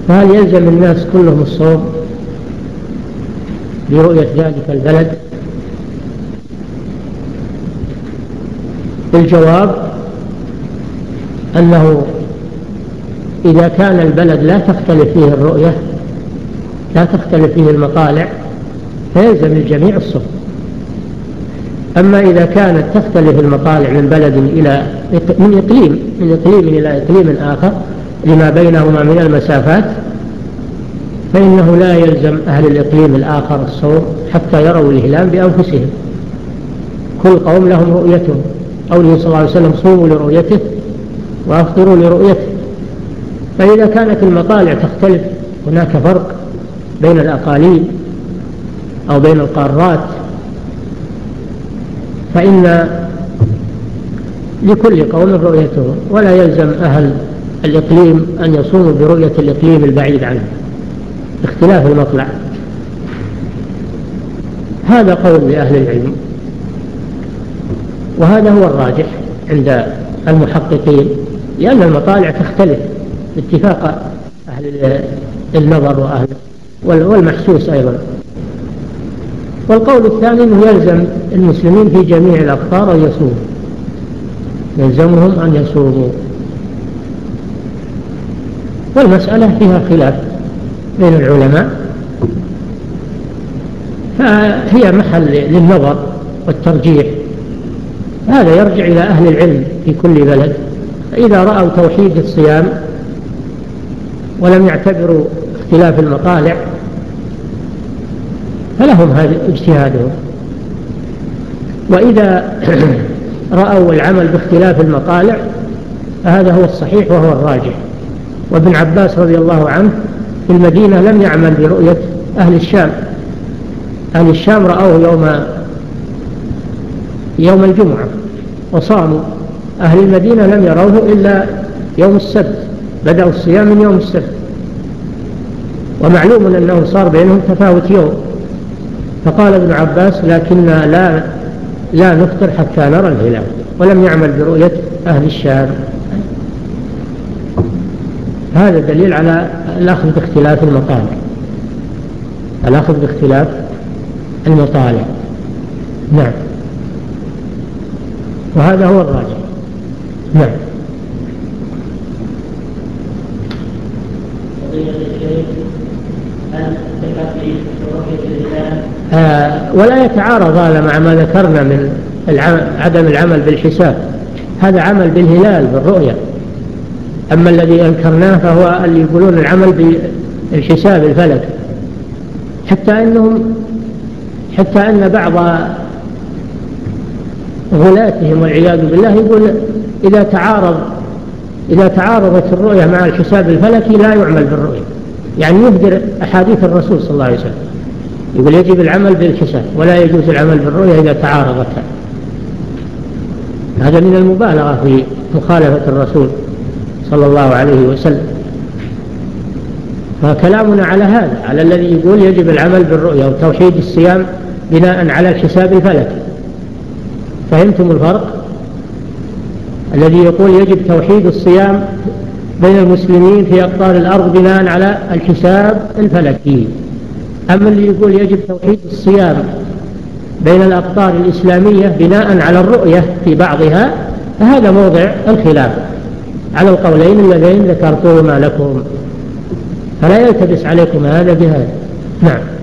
فهل يلزم الناس كلهم الصوم برؤية ذلك البلد؟ الجواب أنه إذا كان البلد لا تختلف فيه الرؤية، لا تختلف فيه المطالع، فيلزم الجميع الصوم. أما إذا كانت تختلف المطالع من بلد إلى من إقليم إلى إقليم آخر لما بينهما من المسافات، فإنه لا يلزم أهل الإقليم الآخر الصوم حتى يروا الهلال بأنفسهم. كل قوم لهم رؤيتهم، قوله صلى الله عليه وسلم: صوموا لرؤيته وأفطروا لرؤيته. فإذا كانت المطالع تختلف، هناك فرق بين الأقاليم أو بين القارات، فإن لكل قوم رؤيته، ولا يلزم أهل الإقليم أن يصوموا برؤية الإقليم البعيد عنه باختلاف المطلع. هذا قول لأهل العلم، وهذا هو الراجح عند المحققين، لأن المطالع تختلف باتفاق أهل النظر وأهل والمحسوس أيضا. والقول الثاني أنه يلزم المسلمين في جميع الأقطار أن يصوموا، يلزمهم أن يصوموا. والمسألة فيها خلاف بين العلماء، فهي محل للنظر والترجيح. هذا يرجع إلى أهل العلم في كل بلد، فإذا رأوا توحيد الصيام ولم يعتبروا اختلاف المطالع فلهم هذا اجتهادهم. وإذا رأوا العمل باختلاف المطالع فهذا هو الصحيح وهو الراجح. وابن عباس رضي الله عنه في المدينة لم يعمل برؤية أهل الشام. أهل الشام رأوه يوم الجمعة وصاموا، أهل المدينة لم يروه إلا يوم السبت، بدأوا الصيام من يوم السبت، ومعلوم أنه صار بينهم تفاوت يوم. فقال ابن عباس: لكننا لا نفطر حتى نرى الهلال، ولم يعمل برؤية أهل الشام. هذا دليل على الأخذ باختلاف المطالع، الأخذ باختلاف المطالع. نعم، وهذا هو الراجح. نعم. ولا يتعارض هذا مع ما ذكرنا من عدم العمل بالحساب، هذا عمل بالهلال بالرؤية. أما الذي أنكرناه فهو اللي يقولون العمل بالحساب الفلك، حتى أن بعض غلاتهم والعياذ بالله يقول إذا تعارضت الرؤية مع الحساب الفلكي لا يعمل بالرؤية، يعني يهدر أحاديث الرسول صلى الله عليه وسلم. يقول يجب العمل بالحساب ولا يجوز العمل بالرؤية إذا تعارضتها. هذا من المبالغة في مخالفة الرسول صلى الله عليه وسلم. فكلامنا على هذا، على الذي يقول يجب العمل بالرؤية وتوحيد الصيام بناء على الحساب الفلكي. فهمتم الفرق؟ الذي يقول يجب توحيد الصيام بين المسلمين في أقطار الأرض بناء على الحساب الفلكي. أما اللي يقول يجب توحيد الصيام بين الأقطار الإسلامية بناء على الرؤية في بعضها، فهذا موضع الخلاف على القولين اللذين ذكرتهما لكم، فلا يلتبس عليكم هذا بهذا. نعم.